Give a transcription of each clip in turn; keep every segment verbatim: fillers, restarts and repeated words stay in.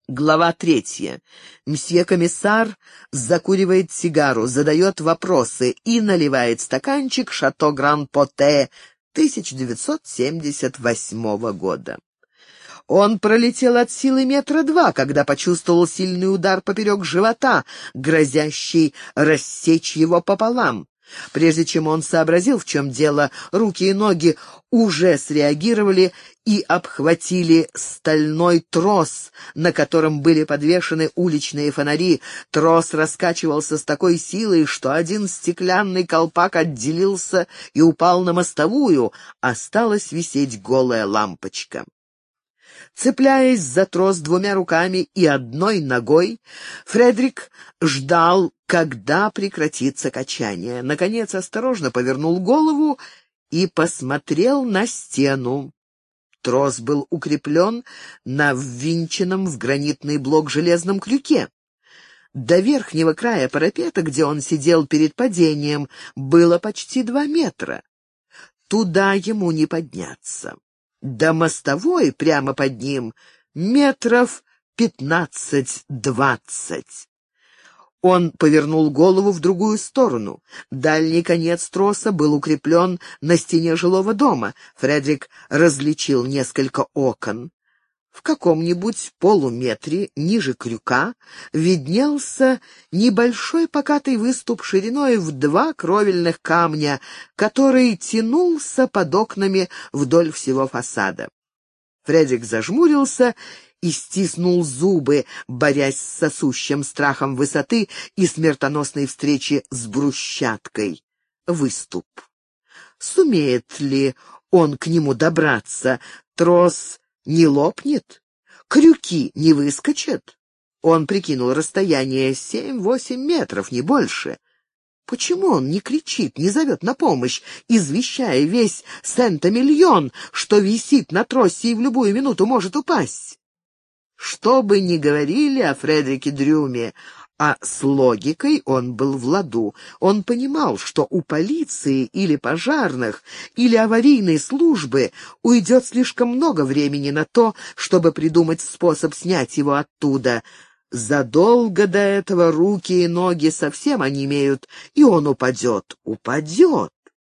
Глава третья. Мсье комиссар закуривает сигару, задает вопросы и наливает стаканчик «Шато Гран-Поте» тысяча девятьсот семьдесят восьмого года. Он пролетел от силы метра два, когда почувствовал сильный удар поперек живота, грозящий рассечь его пополам. Прежде чем он сообразил, в чем дело, руки и ноги уже среагировали и обхватили стальной трос, на котором были подвешены уличные фонари. Трос раскачивался с такой силой, что один стеклянный колпак отделился и упал на мостовую, осталась висеть голая лампочка. Цепляясь за трос двумя руками и одной ногой, Фредерик ждал, когда прекратится качание. Наконец осторожно повернул голову и посмотрел на стену. Трос был укреплен на ввинченном в гранитный блок железном крюке. До верхнего края парапета, где он сидел перед падением, было почти два метра. Туда ему не подняться. До мостовой прямо под ним метров пятнадцать-двадцать. Он повернул голову в другую сторону. Дальний конец троса был укреплен на стене жилого дома. Фредерик различил несколько окон. В каком-нибудь полуметре ниже крюка виднелся небольшой покатый выступ шириной в два кровельных камня, который тянулся под окнами вдоль всего фасада. Фредерик зажмурился и стиснул зубы, борясь с сосущим страхом высоты и смертоносной встречи с брусчаткой. Выступ. Сумеет ли он к нему добраться? Трос не лопнет? Крюки не выскочат? Он прикинул расстояние семь-восемь метров, не больше. Почему он не кричит, не зовет на помощь, извещая весь Сент-Эмильон, что висит на тросе и в любую минуту может упасть? Что бы ни говорили о Фредерике Дрюме, а с логикой он был в ладу. Он понимал, что у полиции или пожарных, или аварийной службы уйдет слишком много времени на то, чтобы придумать способ снять его оттуда. Задолго до этого руки и ноги совсем онемеют, и он упадет, упадет.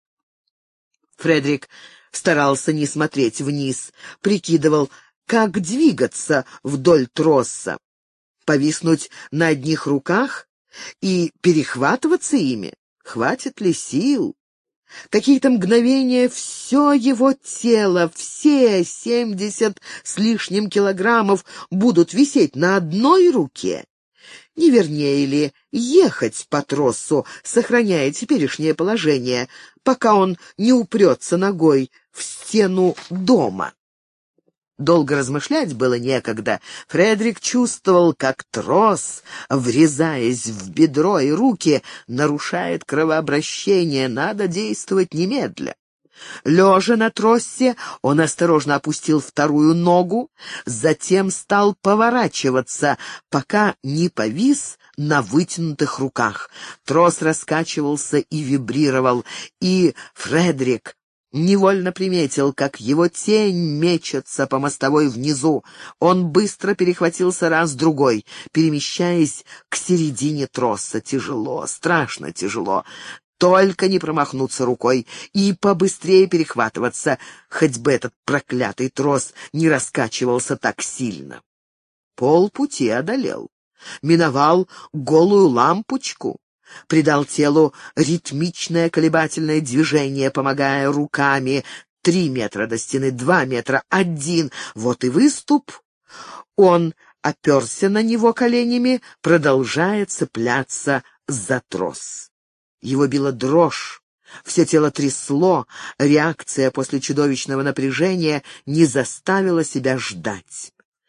Фредерик старался не смотреть вниз, прикидывал, как двигаться вдоль троса. Повиснуть на одних руках и перехватываться ими? Хватит ли сил? Какие-то мгновения все его тело, все семьдесят с лишним килограммов будут висеть на одной руке. Не вернее ли ехать по тросу, сохраняя теперешнее положение, пока он не упрется ногой в стену дома? Долго размышлять было некогда. Фредерик чувствовал, как трос, врезаясь в бедро и руки, нарушает кровообращение. Надо действовать немедля. Лежа на тросе, он осторожно опустил вторую ногу, затем стал поворачиваться, пока не повис на вытянутых руках. Трос раскачивался и вибрировал, и Фредерик невольно приметил, как его тень мечется по мостовой внизу. Он быстро перехватился раз-другой, перемещаясь к середине троса. Тяжело, страшно тяжело. Только не промахнуться рукой и побыстрее перехватываться, хоть бы этот проклятый трос не раскачивался так сильно. Полпути одолел. Миновал голую лампочку. Придал телу ритмичное колебательное движение, помогая руками. Три метра до стены, два метра, один. Вот и выступ. Он оперся на него коленями, продолжая цепляться за трос. Его била дрожь. Все тело трясло. Реакция после чудовищного напряжения не заставила себя ждать.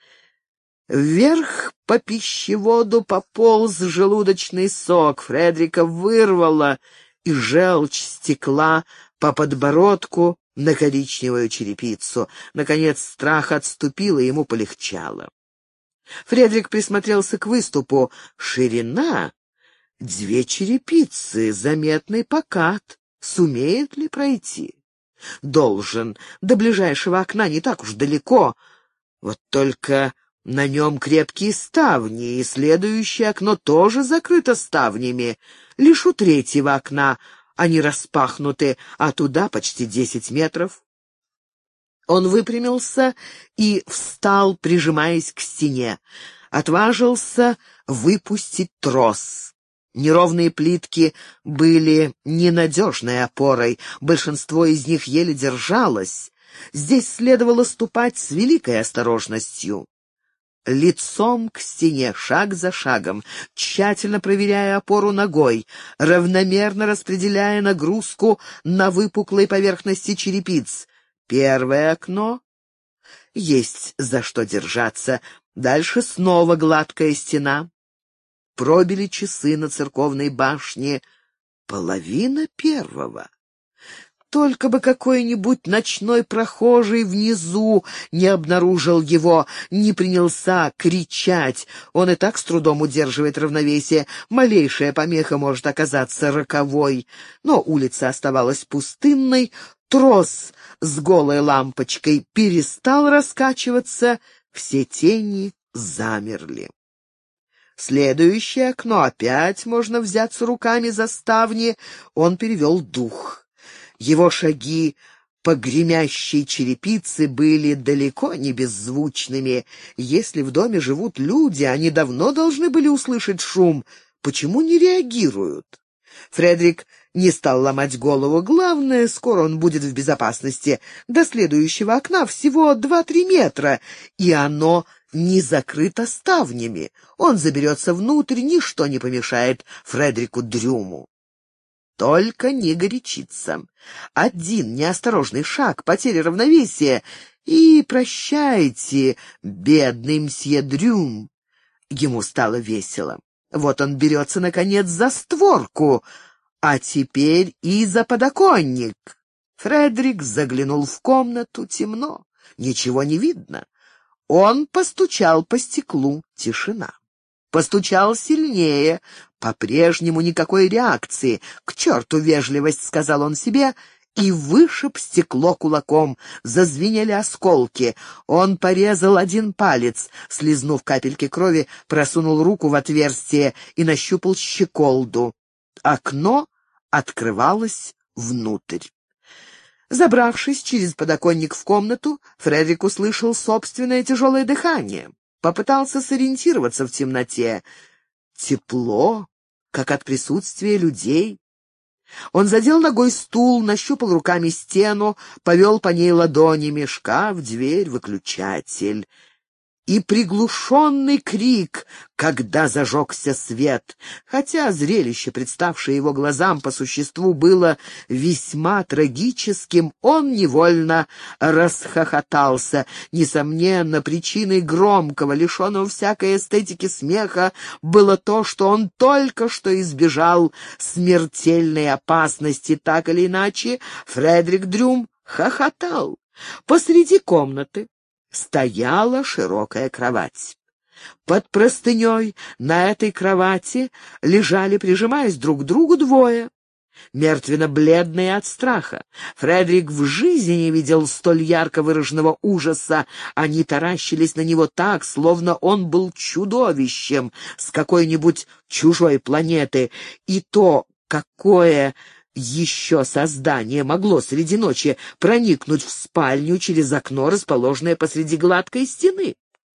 Вверх по пищеводу пополз желудочный сок. Фредерика вырвало, и желчь стекла по подбородку на коричневую черепицу. Наконец страх отступил, и ему полегчало. Фредерик присмотрелся к выступу. Ширина — две черепицы, заметный покат. Сумеет ли пройти? Должен. До ближайшего окна не так уж далеко. Вот только На нем крепкие ставни, и следующее окно тоже закрыто ставнями. Лишь у третьего окна они распахнуты, а туда почти десять метров. Он выпрямился и встал, прижимаясь к стене. Отважился выпустить трос. Неровные плитки были ненадежной опорой, большинство из них еле держалось. Здесь следовало ступать с великой осторожностью. Лицом к стене, шаг за шагом, тщательно проверяя опору ногой, равномерно распределяя нагрузку на выпуклой поверхности черепиц. Первое окно. Есть за что держаться. Дальше снова гладкая стена. Пробили часы на церковной башне. Половина первого. Только бы какой-нибудь ночной прохожий внизу не обнаружил его, не принялся кричать. Он и так с трудом удерживает равновесие. Малейшая помеха может оказаться роковой. Но улица оставалась пустынной. Трос с голой лампочкой перестал раскачиваться. Все тени замерли. Следующее окно. Опять можно взяться руками за ставни. Он перевел дух. Его шаги по гремящей черепице были далеко не беззвучными. Если в доме живут люди, они давно должны были услышать шум. Почему не реагируют? Фредерик не стал ломать голову. Главное, скоро он будет в безопасности. До следующего окна всего два-три метра, и оно не закрыто ставнями. Он заберется внутрь, ничто не помешает Фредерику Дрюму. Только не горячиться. Один неосторожный шаг, потеря равновесия, и прощайте, бедный мсье Дрюм. Ему стало весело. Вот он берется, наконец, за створку, а теперь и за подоконник. Фредерик заглянул в комнату. Темно, ничего не видно. Он постучал по стеклу. Тишина. Постучал сильнее. По-прежнему никакой реакции. «К черту вежливость», — сказал он себе, и вышиб стекло кулаком. Зазвенели осколки. Он порезал один палец. Слизнув капельки крови, просунул руку в отверстие и нащупал щеколду. Окно открывалось внутрь. Забравшись через подоконник в комнату, Фредерик услышал собственное тяжелое дыхание. Попытался сориентироваться в темноте. Тепло, как от присутствия людей. Он задел ногой стул, нащупал руками стену, повел по ней ладонями: шкаф, дверь, выключатель. И приглушенный крик, когда зажегся свет. Хотя зрелище, представшее его глазам по существу, было весьма трагическим, он невольно расхохотался. Несомненно, причиной громкого, лишенного всякой эстетики смеха было то, что он только что избежал смертельной опасности. Так или иначе, Фредерик Дрюм хохотал. Посреди комнаты стояла широкая кровать. Под простыней на этой кровати лежали, прижимаясь друг к другу, двое, мертвенно-бледные от страха. Фредерик в жизни не видел столь ярко выраженного ужаса. Они таращились на него так, словно он был чудовищем с какой-нибудь чужой планеты. И то, какое еще создание могло среди ночи проникнуть в спальню через окно, расположенное посреди гладкой стены?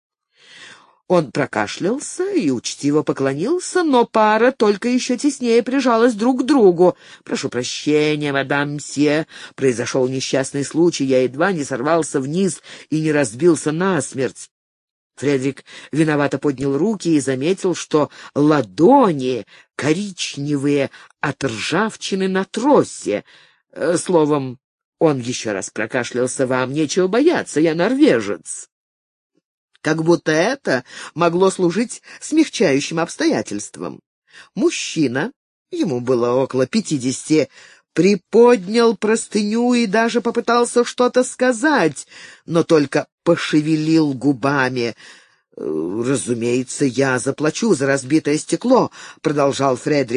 Он прокашлялся и учтиво поклонился, но пара только еще теснее прижалась друг к другу. «Прошу прощения, мадам мсье, произошел несчастный случай, я едва не сорвался вниз и не разбился насмерть». Фредерик виновато поднял руки и заметил, что ладони коричневые от ржавчины на тросе. Словом, он еще раз прокашлялся: «Вам нечего бояться, я норвежец». Как будто это могло служить смягчающим обстоятельством. Мужчина, ему было около пятидесяти, приподнял простыню и даже попытался что-то сказать, но только пошевелил губами. «Разумеется, я заплачу за разбитое стекло», — продолжал Фредерик.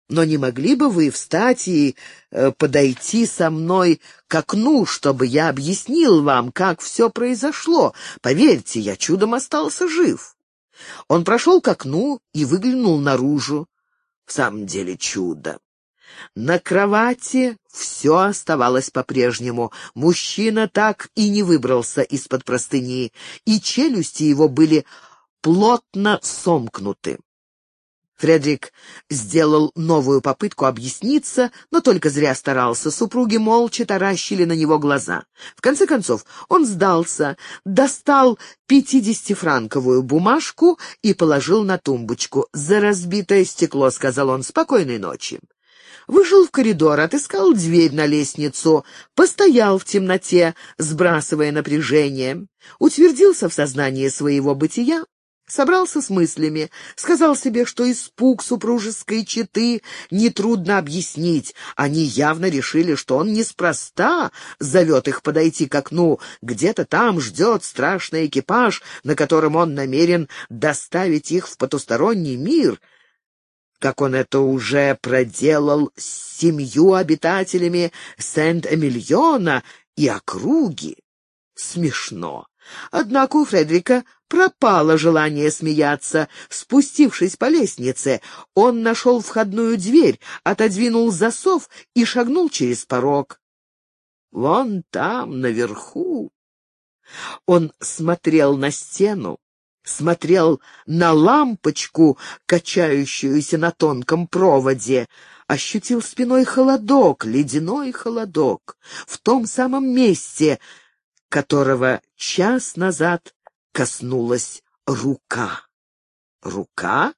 Но не могли бы вы встать и э, подойти со мной к окну, чтобы я объяснил вам, как все произошло? Поверьте, я чудом остался жив». Он прошел к окну и выглянул наружу. В самом деле чудо. На кровати все оставалось по-прежнему. Мужчина так и не выбрался из-под простыни, и челюсти его были плотно сомкнуты. Фредерик сделал новую попытку объясниться, но только зря старался. Супруги молча таращили на него глаза. В конце концов он сдался, достал пятидесятифранковую бумажку и положил на тумбочку. «За разбитое стекло», — сказал он, — «спокойной ночи». Вышел в коридор, отыскал дверь на лестницу, постоял в темноте, сбрасывая напряжение, утвердился в сознании своего бытия, собрался с мыслями, сказал себе, что испуг супружеской четы нетрудно объяснить. Они явно решили, что он неспроста зовет их подойти к окну. Где-то там ждет страшный экипаж, на котором он намерен доставить их в потусторонний мир, как он это уже проделал с семью обитателями Сент-Эмильона и округи. Смешно. Однако у Фредерика пропало желание смеяться. Спустившись по лестнице, он нашел входную дверь, отодвинул засов и шагнул через порог. Вон там, наверху. Он смотрел на стену, смотрел на лампочку, качающуюся на тонком проводе, ощутил спиной холодок, ледяной холодок, в том самом месте, которого час назад коснулась рука. Рука?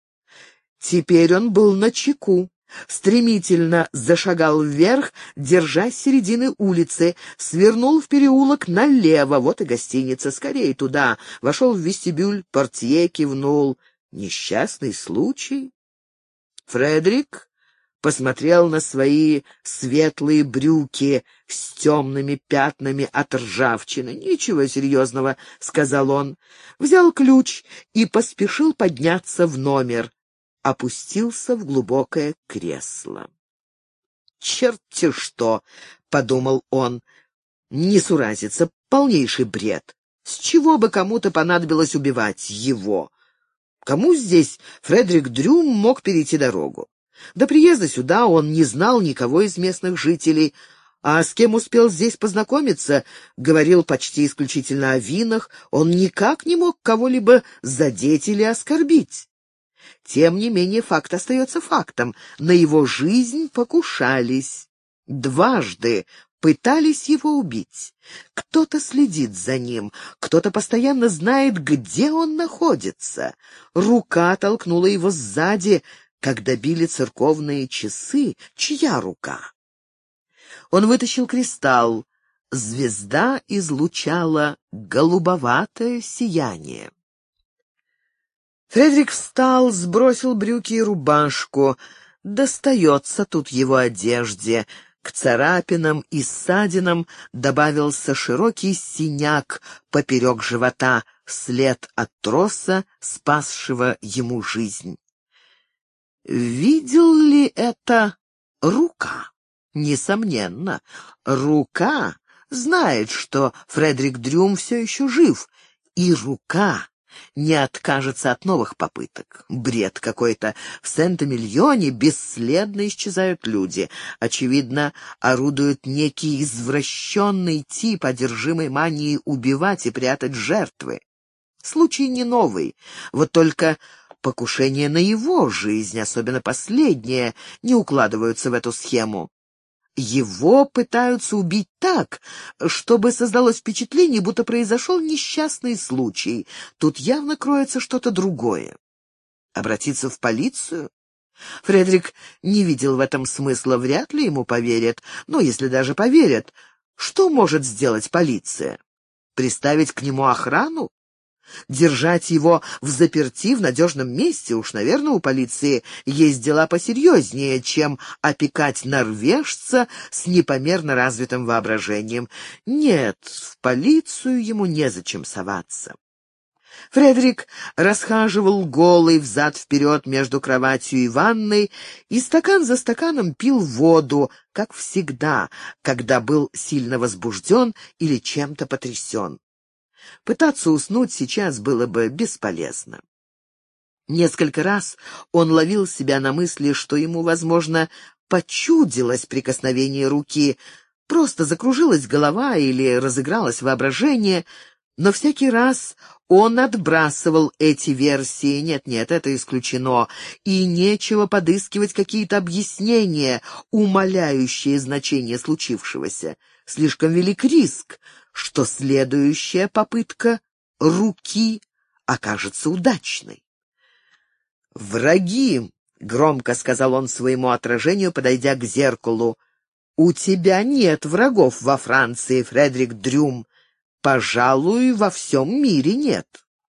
Теперь он был начеку. Стремительно зашагал вверх, держась середины улицы, свернул в переулок налево, вот и гостиница, скорее туда. Вошел в вестибюль, портье кивнул. Несчастный случай. Фредерик посмотрел на свои светлые брюки с темными пятнами от ржавчины. «Ничего серьезного», — сказал он. Взял ключ и поспешил подняться в номер. Опустился в глубокое кресло. «Черт-те что!» — подумал он. «Несуразица, полнейший бред. С чего бы кому-то понадобилось убивать его? Кому здесь Фредерик Дрюм мог перейти дорогу? До приезда сюда он не знал никого из местных жителей, а с кем успел здесь познакомиться, говорил почти исключительно о винах, он никак не мог кого-либо задеть или оскорбить. Тем не менее, факт остается фактом. На его жизнь покушались. Дважды пытались его убить. Кто-то следит за ним, кто-то постоянно знает, где он находится. Рука толкнула его сзади, когда били церковные часы. Чья рука? Он вытащил кристалл. Звезда излучала голубоватое сияние. Фредерик встал, сбросил брюки и рубашку. Достается тут его одежде. К царапинам и ссадинам добавился широкий синяк поперек живота, след от троса, спасшего ему жизнь. Видел ли это рука? Несомненно, рука знает, что Фредерик Дрюм все еще жив, и рука не откажется от новых попыток. Бред какой-то. В Сент-Эмильоне бесследно исчезают люди. Очевидно, орудует некий извращенный тип, одержимый манией убивать и прятать жертвы. Случай не новый, вот только покушения на его жизнь, особенно последние, не укладываются в эту схему. Его пытаются убить так, чтобы создалось впечатление, будто произошел несчастный случай. Тут явно кроется что-то другое. Обратиться в полицию? Фредерик не видел в этом смысла, вряд ли ему поверят. Но если даже поверят, что может сделать полиция? Приставить к нему охрану? Держать его взаперти в надежном месте? Уж, наверное, у полиции есть дела посерьезнее, чем опекать норвежца с непомерно развитым воображением. Нет, в полицию ему незачем соваться. Фредерик расхаживал голый взад-вперед между кроватью и ванной и стакан за стаканом пил воду, как всегда, когда был сильно возбужден или чем-то потрясен. Пытаться уснуть сейчас было бы бесполезно. Несколько раз он ловил себя на мысли, что ему, возможно, почудилось прикосновение руки, просто закружилась голова или разыгралось воображение, но всякий раз он отбрасывал эти версии. Нет-нет, это исключено, и нечего подыскивать какие-то объяснения, умаляющие значение случившегося. Слишком велик риск, что следующая попытка руки окажется удачной. «Враги!» — громко сказал он своему отражению, подойдя к зеркалу. «У тебя нет врагов во Франции, Фредерик Дрюм. Пожалуй, во всем мире нет».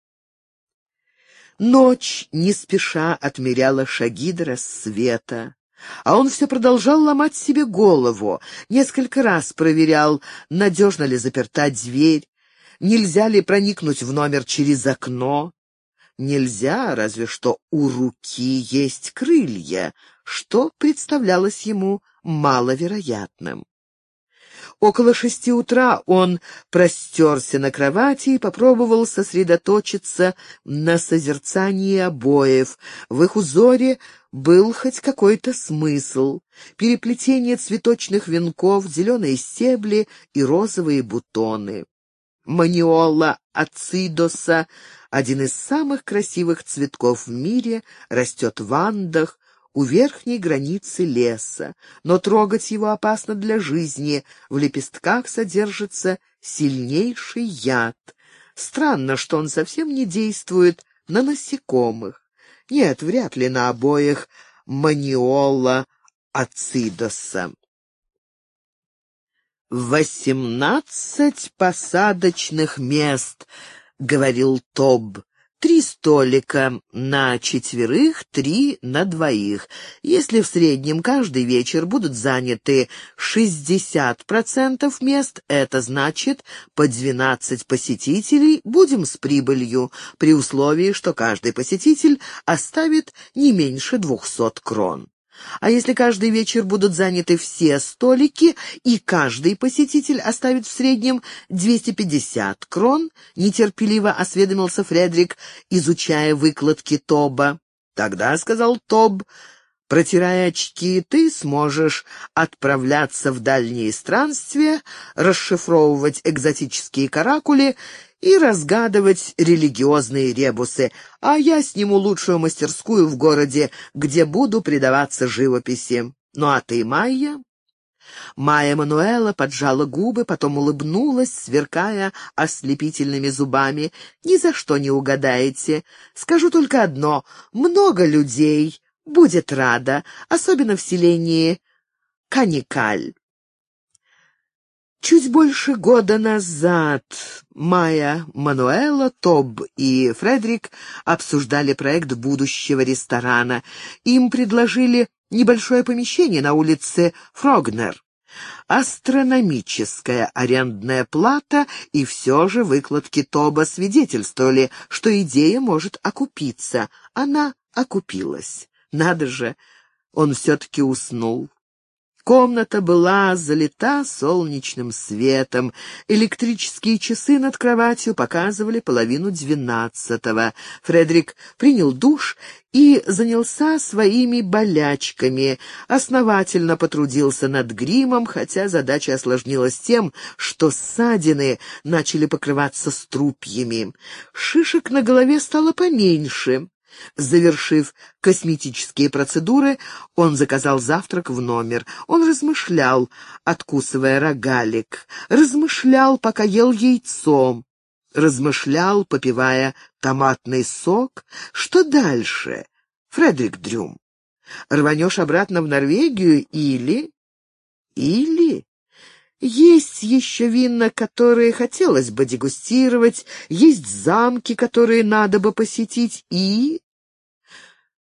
Ночь не спеша отмеряла шаги до рассвета, а он все продолжал ломать себе голову. Несколько раз проверял, надежно ли заперта дверь, нельзя ли проникнуть в номер через окно. Нельзя, разве что у руки есть крылья, что представлялось ему маловероятным. Около шести утра он простерся на кровати и попробовал сосредоточиться на созерцании обоев. В их узоре был хоть какой-то смысл. Переплетение цветочных венков, зеленые стебли и розовые бутоны. Маниола ацидоса, один из самых красивых цветков в мире, растет в Андах, у верхней границы леса, но трогать его опасно для жизни, в лепестках содержится сильнейший яд. Странно, что он совсем не действует на насекомых. Нет, вряд ли на обоих маниола ацидоса. «Восемнадцать посадочных мест», — говорил Тоб. «Три столика на четверых, три на двоих. Если в среднем каждый вечер будут заняты шестьдесят процентов мест, это значит, по двенадцать посетителей будем с прибылью, при условии, что каждый посетитель оставит не меньше двухсот крон. А если каждый вечер будут заняты все столики, и каждый посетитель оставит в среднем двести пятьдесят крон, нетерпеливо осведомился Фредерик, изучая выкладки Тоба. «Тогда, — сказал Тоб, протирая очки, — ты сможешь отправляться в дальние странствия, расшифровывать экзотические каракули и разгадывать религиозные ребусы, а я сниму лучшую мастерскую в городе, где буду предаваться живописи. Ну а ты, Майя?» Майя Мануэла поджала губы, потом улыбнулась, сверкая ослепительными зубами. «Ни за что не угадаете. Скажу только одно: много людей будет рада, особенно в селении Каникаль». Чуть больше года назад Майя Мануэла, Тоб и Фредерик обсуждали проект будущего ресторана. Им предложили небольшое помещение на улице Фрогнер. Астрономическая арендная плата, и все же выкладки Тоба свидетельствовали, что идея может окупиться. Она окупилась. Надо же, он все-таки уснул. Комната была залита солнечным светом. Электрические часы над кроватью показывали половину двенадцатого. Фредерик принял душ и занялся своими болячками. Основательно потрудился над гримом, хотя задача осложнилась тем, что ссадины начали покрываться струпьями. Шишек на голове стало поменьше. Завершив косметические процедуры, он заказал завтрак в номер. Он размышлял, откусывая рогалик, размышлял, пока ел яйцо, размышлял, попивая томатный сок. Что дальше, Фредерик Дрюм? Рванешь обратно в Норвегию или... Или... Есть еще вина, которые хотелось бы дегустировать, есть замки, которые надо бы посетить, и...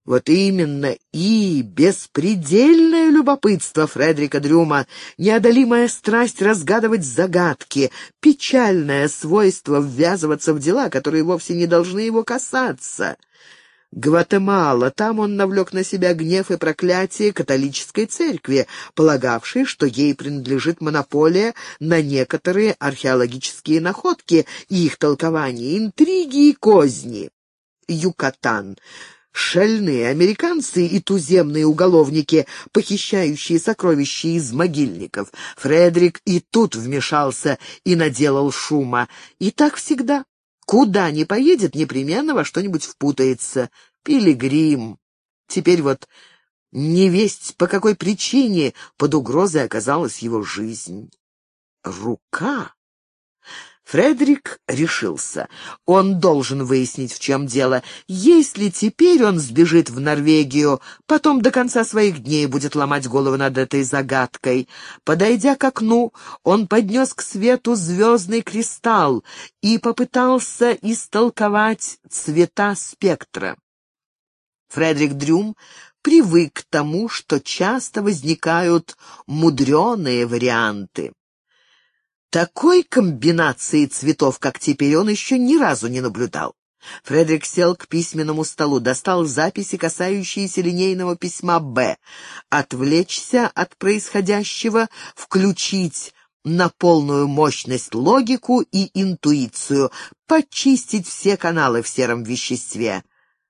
Вот именно, и беспредельное любопытство Фредерика Дрюма, неодолимая страсть разгадывать загадки, печальное свойство ввязываться в дела, которые вовсе не должны его касаться. Гватемала, там он навлек на себя гнев и проклятие католической церкви, полагавшей, что ей принадлежит монополия на некоторые археологические находки и их толкования, интриги и козни. Юкатан. Шальные американцы и туземные уголовники, похищающие сокровища из могильников. Фредерик и тут вмешался и наделал шума. И так всегда. Куда ни поедет, непременно во что-нибудь впутается. Пилигрим. Теперь вот невесть, по какой причине под угрозой оказалась его жизнь. Рука. Фредерик решился. Он должен выяснить, в чем дело. Если теперь он сбежит в Норвегию, потом до конца своих дней будет ломать голову над этой загадкой. Подойдя к окну, он поднес к свету звездный кристалл и попытался истолковать цвета спектра. Фредерик Дрюм привык к тому, что часто возникают мудреные варианты. Такой комбинации цветов, как теперь, он еще ни разу не наблюдал. Фредерик сел к письменному столу, достал записи, касающиеся линейного письма «Б», отвлечься от происходящего, включить на полную мощность логику и интуицию, почистить все каналы в сером веществе.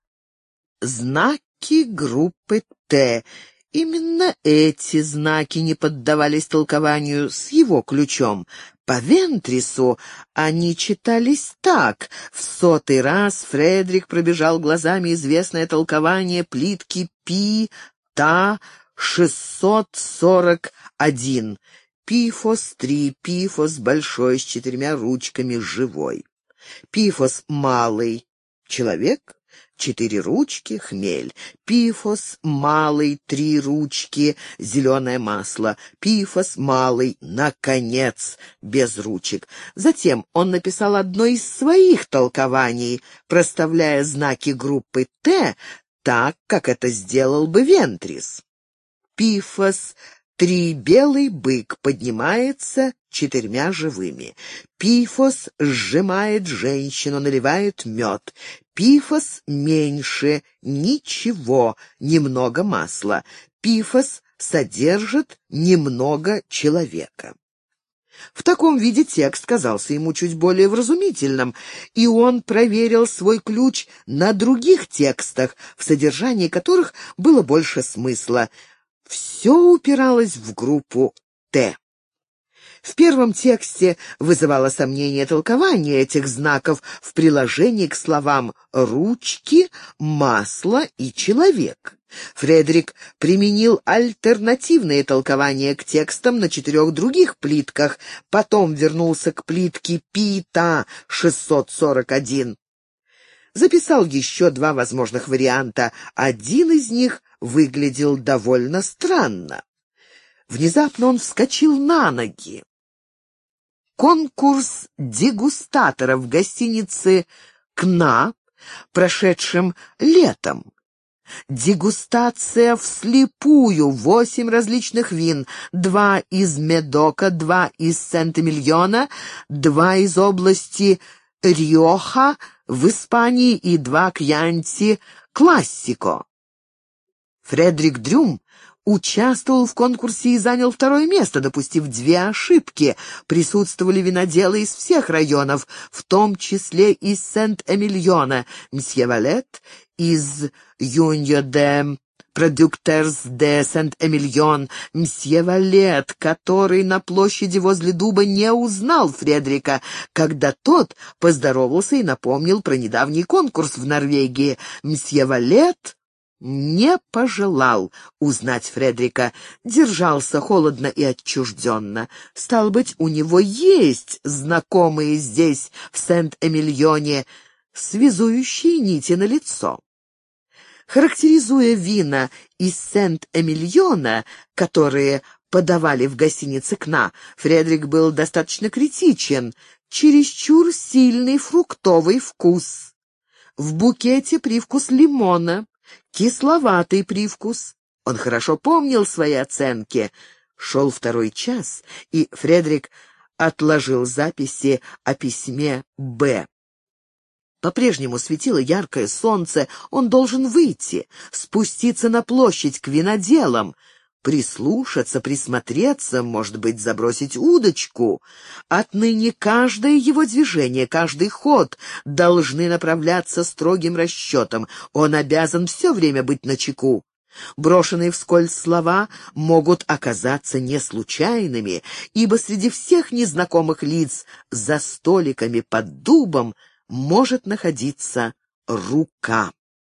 Знаки группы Т. Именно эти знаки не поддавались толкованию с его ключом. По Вентрису они читались так. В сотый раз Фредерик пробежал глазами известное толкование плитки Пи Та шестьсот сорок один. Пифос три, Пифос большой с четырьмя ручками, живой. Пифос малый — человек, четыре ручки, хмель. Пифос малый, три ручки, зеленое масло. Пифос малый, наконец, без ручек. Затем он написал одно из своих толкований, проставляя знаки группы Т так, как это сделал бы Вентрис. Пифос три, белый бык, поднимается четырьмя живыми. Пифос сжимает женщину, наливает мед. Пифос меньше, ничего, немного масла. Пифос содержит немного человека. В таком виде текст казался ему чуть более вразумительным, и он проверил свой ключ на других текстах, в содержании которых было больше смысла. Все упиралось в группу Т. В первом тексте вызывало сомнение толкование этих знаков в приложении к словам «ручки», «масло» и «человек». Фредерик применил альтернативные толкования к текстам на четырех других плитках, потом вернулся к плитке Пи Та шестьсот сорок один. Записал еще два возможных варианта. Один из них выглядел довольно странно. Внезапно он вскочил на ноги. Конкурс дегустаторов в гостинице «Кна», прошедшем летом. Дегустация вслепую, восемь различных вин, два из Медока, два из Сент-Эмильона, два из области Риоха в Испании и два Кьянти Классико. Фредерик Дрюм участвовал в конкурсе и занял второе место, допустив две ошибки. Присутствовали виноделы из всех районов, в том числе из Сент-Эмильона, мсье Валет из Юньо де Продюктерс де Сент-Эмильон, мсье Валет, который на площади возле дуба не узнал Фредерика, когда тот поздоровался и напомнил про недавний конкурс в Норвегии. Мсье Валет не пожелал узнать Фредерика, держался холодно и отчужденно. Стало быть, у него есть знакомые здесь, в Сент-Эмильоне, связующие нити налицо. Характеризуя вина из Сент-Эмильона, которые подавали в гостинице «Кна», Фредерик был достаточно критичен. Чересчур сильный фруктовый вкус. В букете привкус лимона. кисловатый привкус. Он хорошо помнил свои оценки. Шел второй час, и Фредерик отложил записи о письме «Б». По-прежнему светило яркое солнце, он должен выйти, спуститься на площадь к виноделам, прислушаться, присмотреться, может быть, забросить удочку. Отныне каждое его движение, каждый ход должны направляться строгим расчетом. Он обязан все время быть начеку. Брошенные вскользь слова могут оказаться не случайными, ибо среди всех незнакомых лиц за столиками под дубом может находиться рука.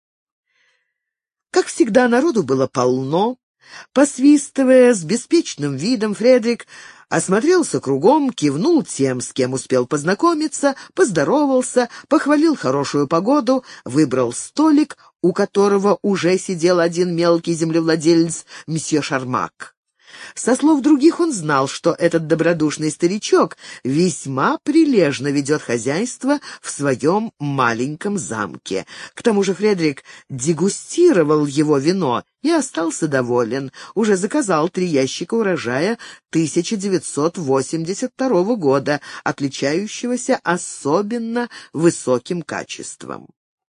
Как всегда, народу было полно. Посвистывая с беспечным видом, Фредерик осмотрелся кругом, кивнул тем, с кем успел познакомиться, поздоровался, похвалил хорошую погоду, выбрал столик, у которого уже сидел один мелкий землевладелец, мсье Шармак. Со слов других он знал, что этот добродушный старичок весьма прилежно ведет хозяйство в своем маленьком замке. К тому же Фредерик дегустировал его вино и остался доволен. Уже заказал три ящика урожая тысяча девятьсот восемьдесят второго года, отличающегося особенно высоким качеством.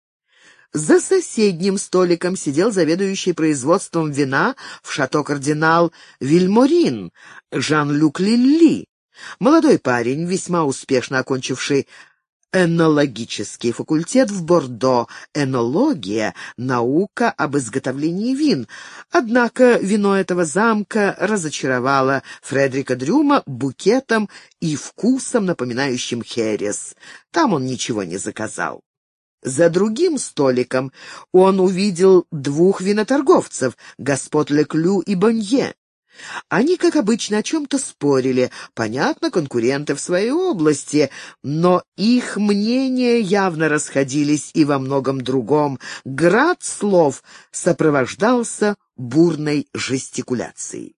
За соседним столиком сидел заведующий производством вина в шато «Кардинал Вильморин» Жан-Люк Лилли. Молодой парень, весьма успешно окончивший энологический факультет в Бордо. Энология — наука об изготовлении вин. Однако вино этого замка разочаровало Фредерика Дрюма букетом и вкусом, напоминающим херес. Там он ничего не заказал. За другим столиком он увидел двух виноторговцев, господ Леклю и Бонье. Они, как обычно, о чем-то спорили. Понятно, конкуренты в своей области, но их мнения явно расходились и во многом другом. Град слов сопровождался бурной жестикуляцией.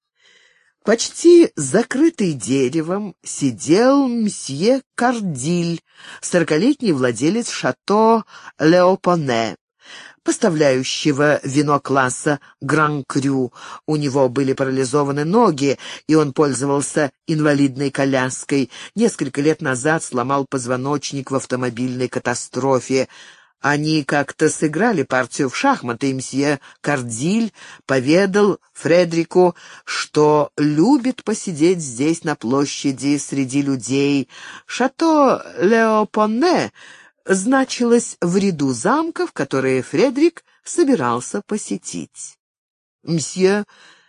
Почти закрытый деревом сидел мсье Кардиль, сорокалетний владелец шато Леопоне, поставляющего вино класса Гран-Крю. У него были парализованы ноги, и он пользовался инвалидной коляской. Несколько лет назад сломал позвоночник в автомобильной катастрофе. Они как-то сыграли партию в шахматы, и мсье Кардиль поведал Фредерику, что любит посидеть здесь на площади среди людей. Шато Леопоне значилось в ряду замков, которые Фредерик собирался посетить. Мсье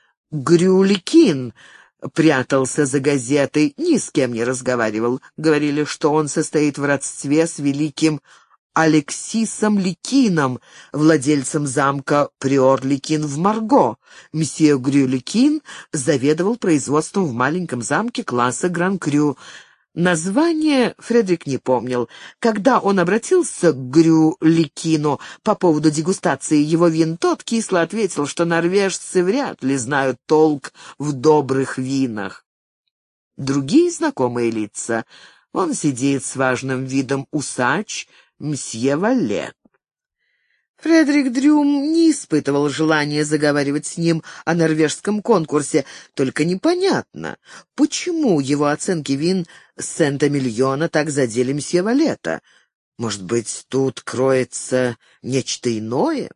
Грюликин прятался за газетой, ни с кем не разговаривал. Говорили, что он состоит в родстве с великим Алексисом Ликином, владельцем замка Приор Ликин в Марго. Мсье Грю Ликин заведовал производством в маленьком замке класса Гран-Крю. Название Фредерик не помнил. Когда он обратился к Грю Ликину по поводу дегустации его вин, тот кисло ответил, что норвежцы вряд ли знают толк в добрых винах. Другие знакомые лица. Он сидит с важным видом усач, мсье Валет. Фредерик Дрюм не испытывал желания заговаривать с ним о норвежском конкурсе, только непонятно, почему его оценки вин Сент-Эмильона так задели мсье Валета. Может быть, тут кроется нечто иное?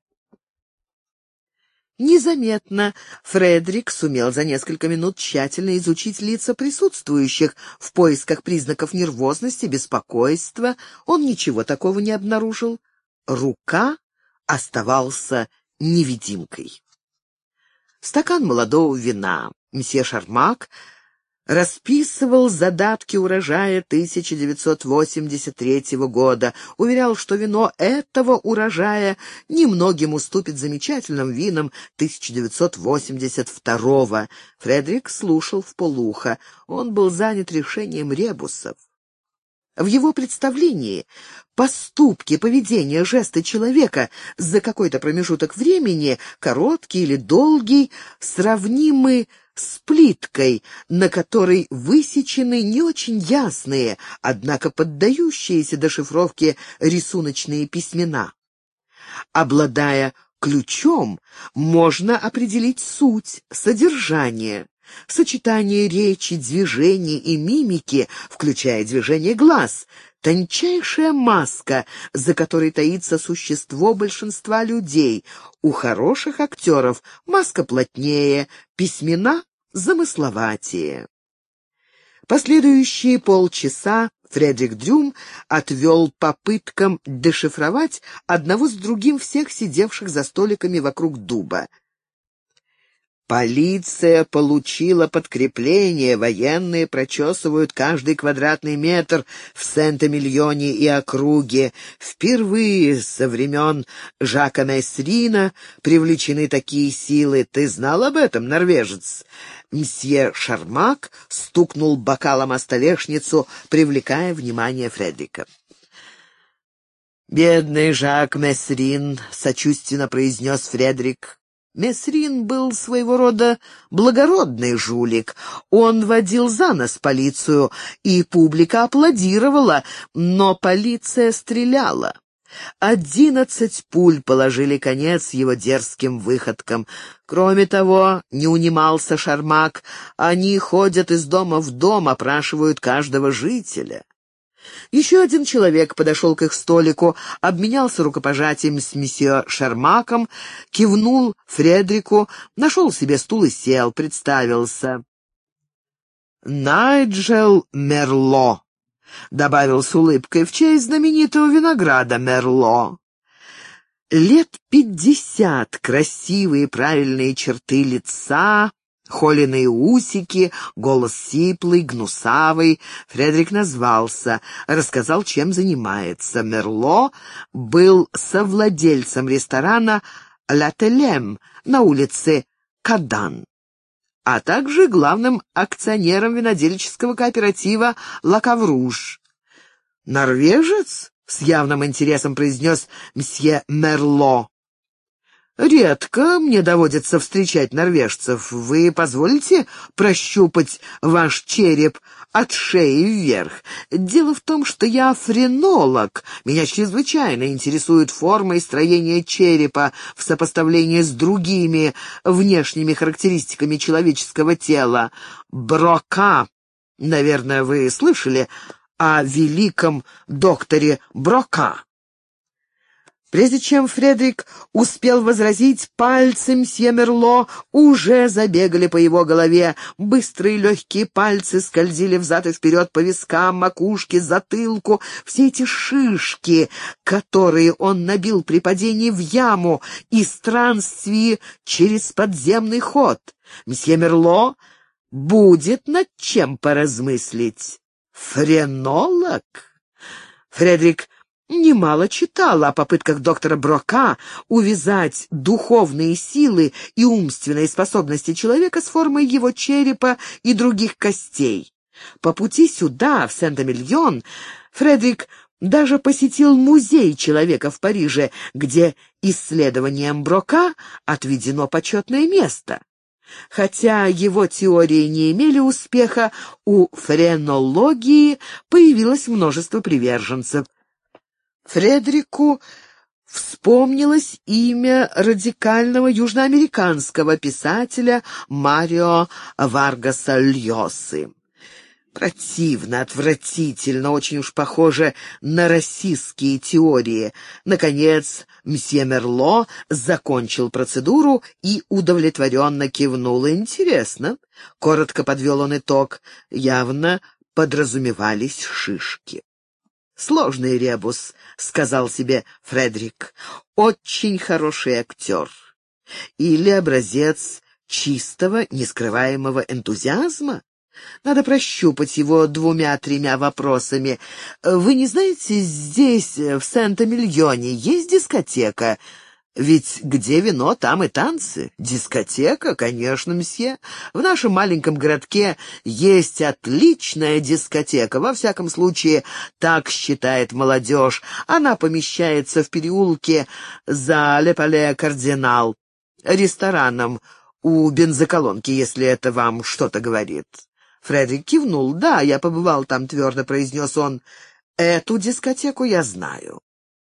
Незаметно Фредерик сумел за несколько минут тщательно изучить лица присутствующих в поисках признаков нервозности, беспокойства. Он ничего такого не обнаружил. Рука оставался невидимкой. Стакан молодого вина. Мсье Шармак расписывал задатки урожая тысяча девятьсот восемьдесят третьего года, уверял, что вино этого урожая немногим уступит замечательным винам тысяча девятьсот восемьдесят второго. Фредерик слушал вполуха. Он был занят решением ребусов. В его представлении поступки, поведение, жесты человека за какой-то промежуток времени, короткий или долгий, сравнимы с плиткой, на которой высечены не очень ясные, однако поддающиеся дешифровке рисуночные письмена. Обладая ключом, можно определить суть, содержание, сочетание речи, движений и мимики, включая движение глаз, тончайшая маска, за которой таится существо большинства людей. У хороших актеров маска плотнее, письмена замысловатее. Последующие полчаса Фредерик Дрюм отвел попыткам дешифровать одного с другим всех сидевших за столиками вокруг дуба. Полиция получила подкрепление, военные прочесывают каждый квадратный метр в Сент-Эмильоне и округе. Впервые со времен Жака Мессрина привлечены такие силы. Ты знал об этом, норвежец? Мсье Шармак стукнул бокалом о столешницу, привлекая внимание Фредерика. «Бедный Жак Мессрин», — сочувственно произнес Фредерик. Мессрин был своего рода благородный жулик. Он водил за нос полицию, и публика аплодировала, но полиция стреляла. Одиннадцать пуль положили конец его дерзким выходкам. Кроме того, не унимался Шармак, они ходят из дома в дом, опрашивают каждого жителя. Еще один человек подошел к их столику, обменялся рукопожатием с месье Шармаком, кивнул Фредерику, нашел себе стул и сел, представился. «Найджел Мерло», — добавил с улыбкой, — «в честь знаменитого винограда Мерло». Лет пятьдесят, красивые правильные черты лица, холеные усики, голос сиплый, гнусавый. Фредерик назвался, рассказал, чем занимается. Мерло был совладельцем ресторана «Ля Телем» на улице Кадан, а также главным акционером винодельческого кооператива «Ла Кавруш». «Норвежец?» — с явным интересом произнес мсье Мерло. «Редко мне доводится встречать норвежцев. Вы позволите прощупать ваш череп от шеи вверх? Дело в том, что я френолог. Меня чрезвычайно интересует форма и строение черепа в сопоставлении с другими внешними характеристиками человеческого тела. Брока, наверное, вы слышали о великом докторе Брока». Прежде чем Фредерик успел возразить, пальцы мсье Мерло уже забегали по его голове. Быстрые легкие пальцы скользили взад и вперед по вискам, макушке, затылку. Все эти шишки, которые он набил при падении в яму и странствии через подземный ход. Мсье Мерло будет над чем поразмыслить. Френолог? Фредерик немало читал о попытках доктора Брока увязать духовные силы и умственные способности человека с формой его черепа и других костей. По пути сюда, в Сент-Эмильон, Фредерик даже посетил музей человека в Париже, где исследованиям Брока отведено почетное место. Хотя его теории не имели успеха, у френологии появилось множество приверженцев. Фредерику вспомнилось имя радикального южноамериканского писателя Марио Варгаса Льосы. Противно, отвратительно, очень уж похоже на расистские теории. Наконец, мсье Мерло закончил процедуру и удовлетворенно кивнул. «Интересно», — коротко подвел он итог, — явно подразумевались шишки. «Сложный ребус», — сказал себе Фредерик. «Очень хороший актер. Или образец чистого, нескрываемого энтузиазма? Надо прощупать его двумя-тремя вопросами. Вы не знаете, здесь, в Сент-Эмильоне, есть дискотека? Ведь где вино, там и танцы. Дискотека, конечно, мсье. В нашем маленьком городке есть отличная дискотека. Во всяком случае, так считает молодежь. Она помещается в переулке за Ле Пале Кардинал, рестораном у бензоколонки, если это вам что-то говорит». Фредерик кивнул. «Да, я побывал там», — твердо произнес он. «Эту дискотеку я знаю».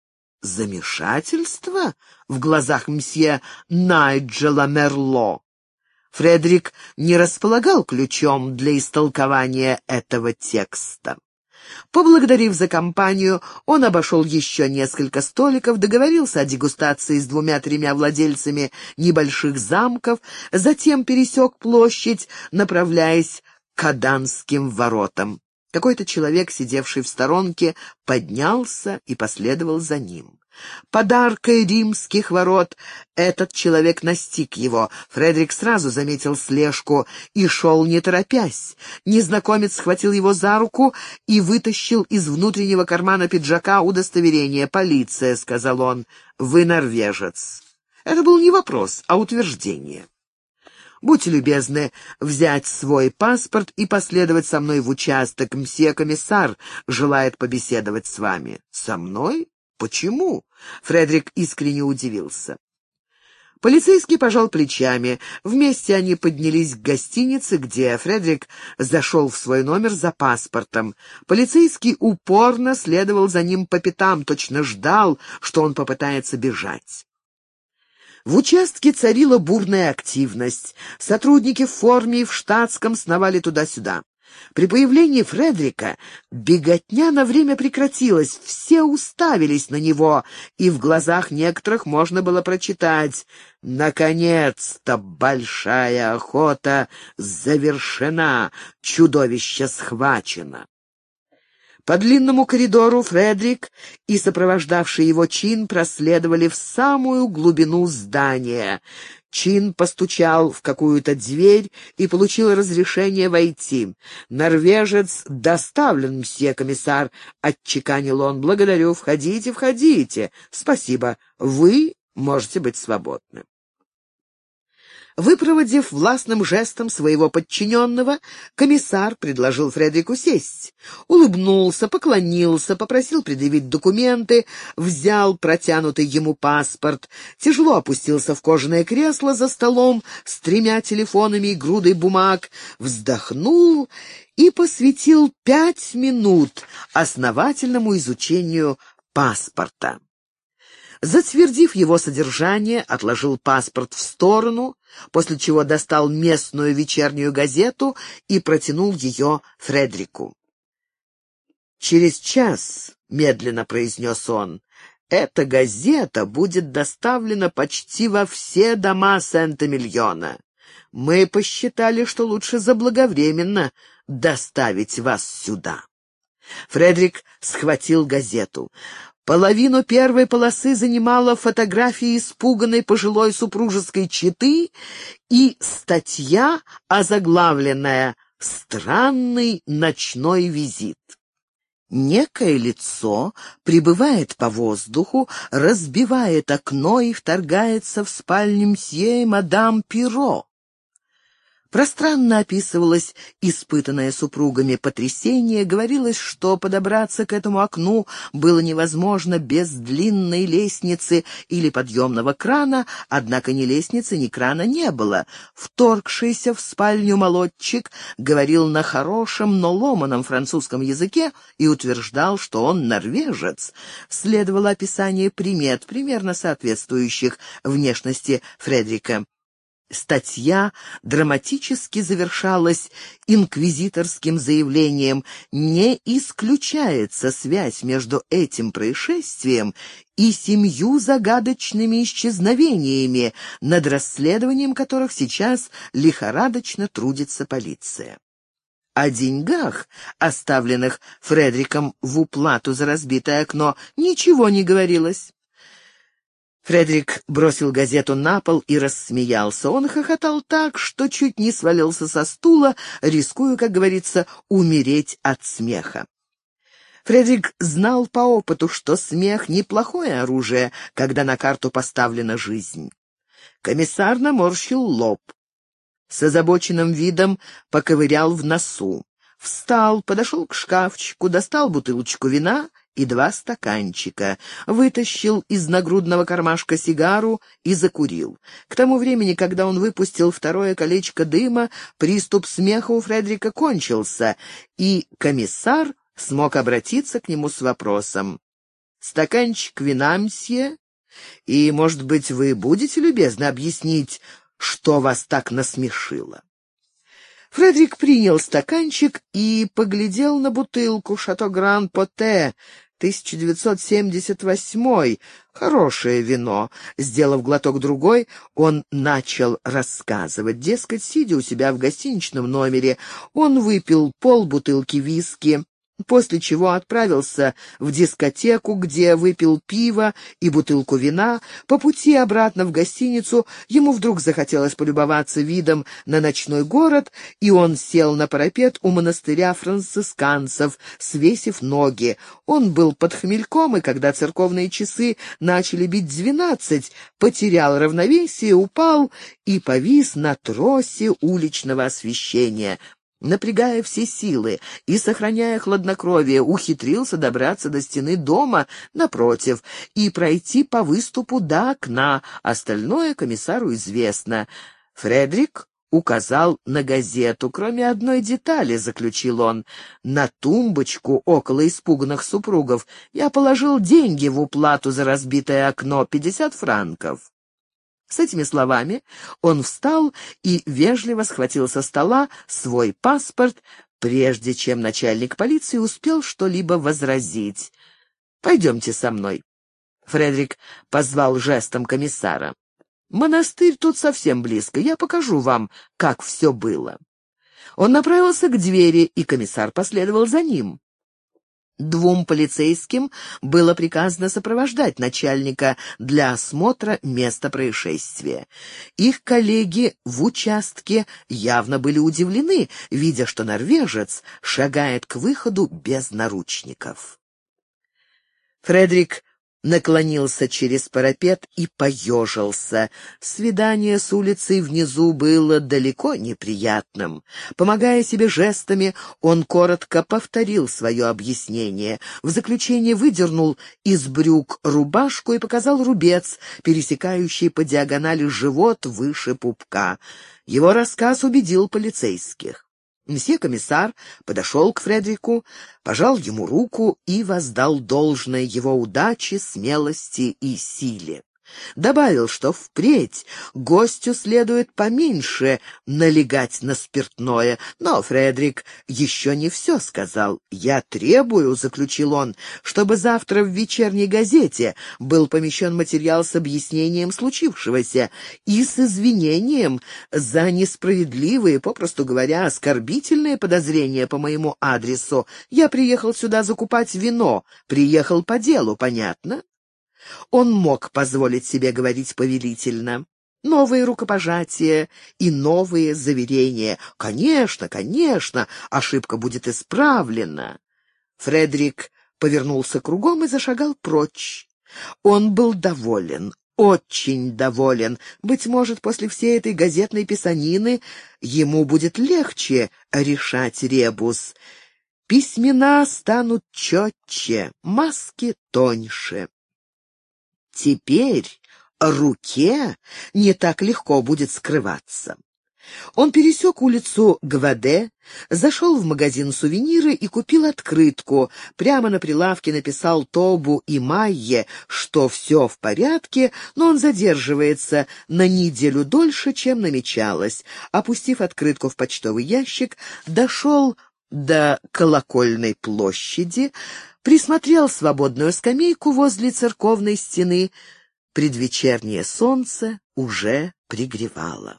замешательство в глазах мсье Найджела Мерло. Фредерик не располагал ключом для истолкования этого текста. Поблагодарив за компанию, он обошел еще несколько столиков, договорился о дегустации с двумя-тремя владельцами небольших замков, затем пересек площадь, направляясь к Аданским воротам. Какой-то человек, сидевший в сторонке, поднялся и последовал за ним. Под аркой римских ворот этот человек настиг его. Фредерик сразу заметил слежку и шел не торопясь. Незнакомец схватил его за руку и вытащил из внутреннего кармана пиджака удостоверение. «Полиция», — сказал он, — «вы норвежец». Это был не вопрос, а утверждение. «Будьте любезны взять свой паспорт и последовать со мной в участок. Мсье комиссар желает побеседовать с вами». «Со мной? Почему?» Фредерик искренне удивился. Полицейский пожал плечами. Вместе они поднялись к гостинице, где Фредерик зашел в свой номер за паспортом. Полицейский упорно следовал за ним по пятам, точно ждал, что он попытается бежать. В участке царила бурная активность. Сотрудники в форме и в штатском сновали туда-сюда. При появлении Фредерика беготня на время прекратилась, все уставились на него, и в глазах некоторых можно было прочитать: «Наконец-то большая охота завершена, чудовище схвачено». По длинному коридору Фредерик и сопровождавший его Чин проследовали в самую глубину здания. Чин постучал в какую-то дверь и получил разрешение войти. «Норвежец доставлен, мсье комиссар», — отчеканил он. «Благодарю, входите, входите. Спасибо, вы можете быть свободны». Выпроводив властным жестом своего подчиненного, комиссар предложил Фредерику сесть. Улыбнулся, поклонился, попросил предъявить документы, взял протянутый ему паспорт, тяжело опустился в кожаное кресло за столом с тремя телефонами и грудой бумаг, вздохнул и посвятил пять минут основательному изучению паспорта. Затвердив его содержание, отложил паспорт в сторону, после чего достал местную вечернюю газету и протянул ее Фредерику. «Через час», — медленно произнес он, — «эта газета будет доставлена почти во все дома Сент-Эмильона. Мы посчитали, что лучше заблаговременно доставить вас сюда». Фредерик схватил газету. Половину первой полосы занимала фотография испуганной пожилой супружеской четы и статья, озаглавленная «Странный ночной визит». Некое лицо прибывает по воздуху, разбивает окно и вторгается в спальню мсье и мадам Пиро. Пространно описывалось испытанное супругами потрясение, говорилось, что подобраться к этому окну было невозможно без длинной лестницы или подъемного крана, однако ни лестницы, ни крана не было. Вторгшийся в спальню молодчик говорил на хорошем, но ломаном французском языке и утверждал, что он норвежец. Следовало описание примет, примерно соответствующих внешности Фредерика. Статья драматически завершалась инквизиторским заявлением: не исключается связь между этим происшествием и семью загадочными исчезновениями, над расследованием которых сейчас лихорадочно трудится полиция. О деньгах, оставленных Фредериком в уплату за разбитое окно, ничего не говорилось. Фредерик бросил газету на пол и рассмеялся. Он хохотал так, что чуть не свалился со стула, рискуя, как говорится, умереть от смеха. Фредерик знал по опыту, что смех — неплохое оружие, когда на карту поставлена жизнь. Комиссар наморщил лоб. С озабоченным видом поковырял в носу. Встал, подошел к шкафчику, достал бутылочку вина и два стаканчика, вытащил из нагрудного кармашка сигару и закурил. К тому времени, когда он выпустил второе колечко дыма, приступ смеха у Фредерика кончился, и комиссар смог обратиться к нему с вопросом. Стаканчик вина, мсье? И, может быть, вы будете любезны объяснить, что вас так насмешило?» Фредерик принял стаканчик и поглядел на бутылку «Шато Гран-Поте», тысяча девятьсот семьдесят восьмой. Хорошее вино. Сделав глоток другой, он начал рассказывать. Дескать, сидя у себя в гостиничном номере, он выпил полбутылки виски, после чего отправился в дискотеку, где выпил пиво и бутылку вина. По пути обратно в гостиницу ему вдруг захотелось полюбоваться видом на ночной город, и он сел на парапет у монастыря францисканцев, свесив ноги. Он был под хмельком, и когда церковные часы начали бить двенадцать, потерял равновесие, упал и повис на тросе уличного освещения. Напрягая все силы и сохраняя хладнокровие, ухитрился добраться до стены дома напротив и пройти по выступу до окна. Остальное комиссару известно. Фредерик указал на газету. «Кроме одной детали», — заключил он, — «на тумбочку около испуганных супругов я положил деньги в уплату за разбитое окно, пятьдесят франков». С этими словами он встал и вежливо схватил со стола свой паспорт, прежде чем начальник полиции успел что-либо возразить. «Пойдемте со мной». Фредерик позвал жестом комиссара. «Монастырь тут совсем близко, я покажу вам, как все было». Он направился к двери, и комиссар последовал за ним. Двум полицейским было приказано сопровождать начальника для осмотра места происшествия. Их коллеги в участке явно были удивлены, видя, что норвежец шагает к выходу без наручников. Фредерик наклонился через парапет и поежился. Свидание с улицей внизу было далеко неприятным. Помогая себе жестами, он коротко повторил свое объяснение. В заключение выдернул из брюк рубашку и показал рубец, пересекающий по диагонали живот выше пупка. Его рассказ убедил полицейских. Мсье комиссар подошел к Фредерику, пожал ему руку и воздал должное его удаче, смелости и силе. Добавил, что впредь гостю следует поменьше налегать на спиртное, но Фредерик еще не все сказал. «Я требую», — заключил он, — «чтобы завтра в вечерней газете был помещен материал с объяснением случившегося и с извинением за несправедливые, попросту говоря, оскорбительные подозрения по моему адресу. Я приехал сюда закупать вино, приехал по делу, понятно?» Он мог позволить себе говорить повелительно. Новые рукопожатия и новые заверения. «Конечно, конечно, ошибка будет исправлена». Фредерик повернулся кругом и зашагал прочь. Он был доволен, очень доволен. Быть может, после всей этой газетной писанины ему будет легче решать ребус. Письмена станут четче, маски тоньше. Теперь руке не так легко будет скрываться. Он пересек улицу Гваде, зашел в магазин сувениры и купил открытку. Прямо на прилавке написал Тобу и Майе, что все в порядке, но он задерживается на неделю дольше, чем намечалось. Опустив открытку в почтовый ящик, дошел до Колокольной площади, присмотрел свободную скамейку возле церковной стены. Предвечернее солнце уже пригревало.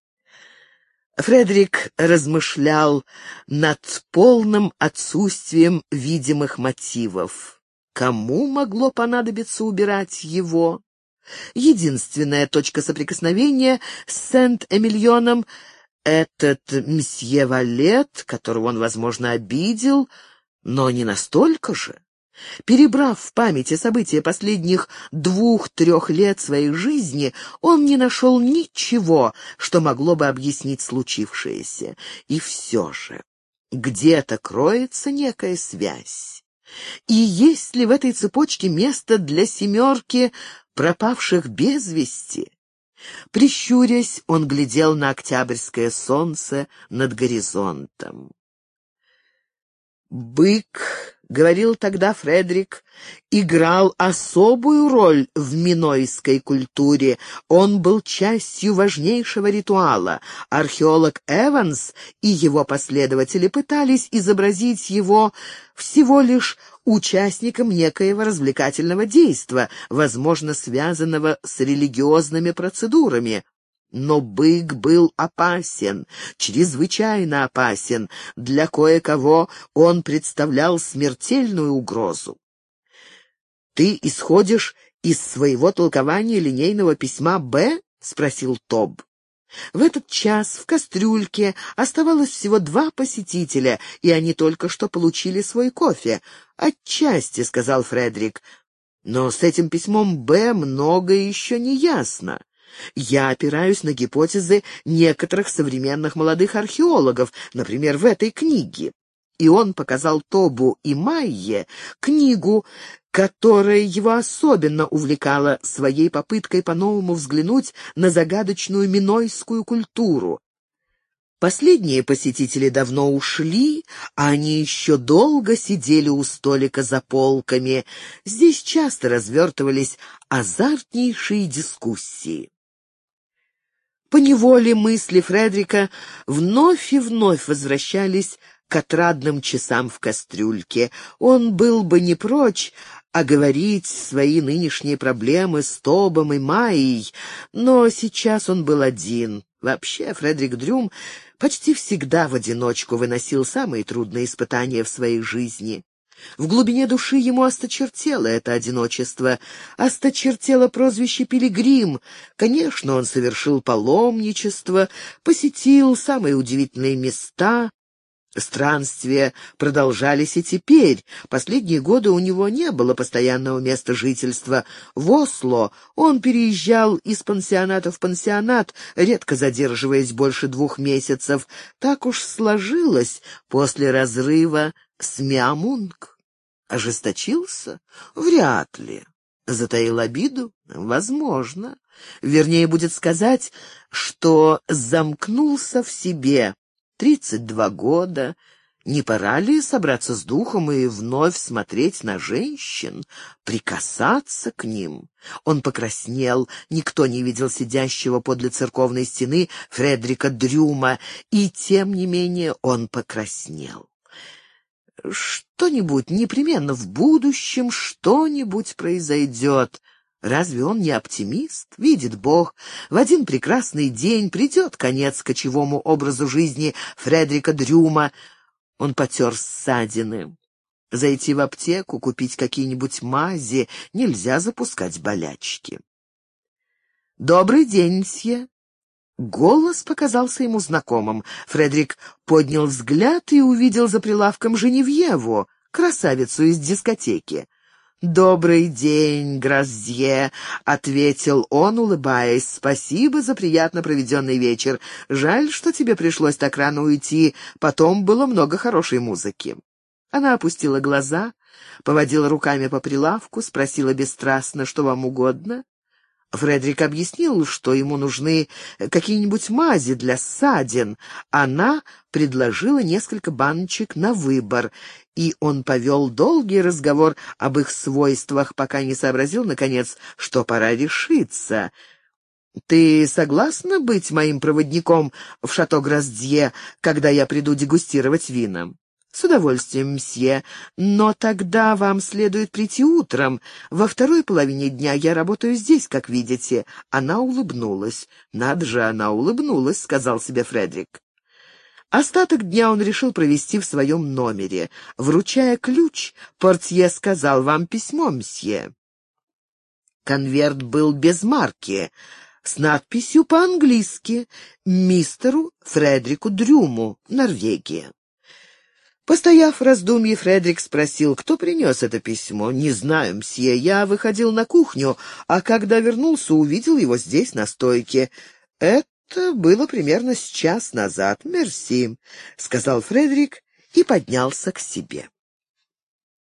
Фредерик размышлял над полным отсутствием видимых мотивов. Кому могло понадобиться убирать его? Единственная точка соприкосновения с Сент-Эмильоном — этот мсье Валет, которого он, возможно, обидел, но не настолько же. Перебрав в памяти события последних двух-трех лет своей жизни, он не нашел ничего, что могло бы объяснить случившееся. И все же где-то кроется некая связь. И есть ли в этой цепочке место для семерки пропавших без вести? Прищурясь, он глядел на октябрьское солнце над горизонтом. Бык говорил тогда Фредерик, играл особую роль в минойской культуре. Он был частью важнейшего ритуала. Археолог Эванс и его последователи пытались изобразить его всего лишь участником некоего развлекательного действа, возможно, связанного с религиозными процедурами. Но бык был опасен, чрезвычайно опасен. Для кое-кого он представлял смертельную угрозу. «Ты исходишь из своего толкования линейного письма Б?» — спросил Тоб. В этот час в кастрюльке оставалось всего два посетителя, и они только что получили свой кофе. «Отчасти», — сказал Фредерик, — «но с этим письмом Б многое еще не ясно. Я опираюсь на гипотезы некоторых современных молодых археологов, например, в этой книге». И он показал Тобу и Майе книгу, которая его особенно увлекала своей попыткой по-новому взглянуть на загадочную минойскую культуру. Последние посетители давно ушли, а они еще долго сидели у столика за полками. Здесь часто развертывались азартнейшие дискуссии. Поневоле мысли Фредерика вновь и вновь возвращались к отрадным часам в кастрюльке. Он был бы не прочь оговорить свои нынешние проблемы с Тобом и Майей, но сейчас он был один. Вообще, Фредерик Дрюм почти всегда в одиночку выносил самые трудные испытания в своей жизни. В глубине души ему осточертело это одиночество, осточертело прозвище «Пилигрим». Конечно, он совершил паломничество, посетил самые удивительные места. Странствия продолжались и теперь. Последние годы у него не было постоянного места жительства. В Осло он переезжал из пансионата в пансионат, редко задерживаясь больше двух месяцев. Так уж сложилось после разрыва с Миамунг. Ожесточился? Вряд ли. Затаил обиду? Возможно. Вернее, будет сказать, что замкнулся в себе. Тридцать два года. Не пора ли собраться с духом и вновь смотреть на женщин, прикасаться к ним? Он покраснел. Никто не видел сидящего подле церковной стены Фредерика Дрюма, и тем не менее он покраснел. Что-нибудь непременно в будущем, что-нибудь произойдет. Разве он не оптимист? Видит Бог, в один прекрасный день придет конец кочевому образу жизни Фредерика Дрюма. Он потер ссадины. Зайти в аптеку, купить какие-нибудь мази, нельзя запускать болячки. «Добрый день, мсье». Голос показался ему знакомым. Фредерик поднял взгляд и увидел за прилавком Женевьеву, красавицу из дискотеки. «Добрый день, Гразье», — ответил он, улыбаясь. «Спасибо за приятно проведенный вечер. Жаль, что тебе пришлось так рано уйти. Потом было много хорошей музыки». Она опустила глаза, поводила руками по прилавку, спросила бесстрастно, что вам угодно. Фредерик объяснил, что ему нужны какие-нибудь мази для ссадин. Она предложила несколько баночек на выбор, и он повел долгий разговор об их свойствах, пока не сообразил, наконец, что пора решиться. «Ты согласна быть моим проводником в шато Граздье, когда я приду дегустировать вина?» «С удовольствием, мсье, но тогда вам следует прийти утром. Во второй половине дня я работаю здесь, как видите». Она улыбнулась. «Надо же, она улыбнулась», — сказал себе Фредерик. Остаток дня он решил провести в своем номере. Вручая ключ, портье сказал: «Вам письмо, мсье». Конверт был без марки, с надписью по-английски «Мистеру Фредерику Дрюму, Норвегия». Постояв в раздумье, Фредерик спросил, кто принес это письмо. «Не знаю, мсье, я выходил на кухню, а когда вернулся, увидел его здесь, на стойке. Это было примерно с час назад. Мерси», — сказал Фредерик и поднялся к себе.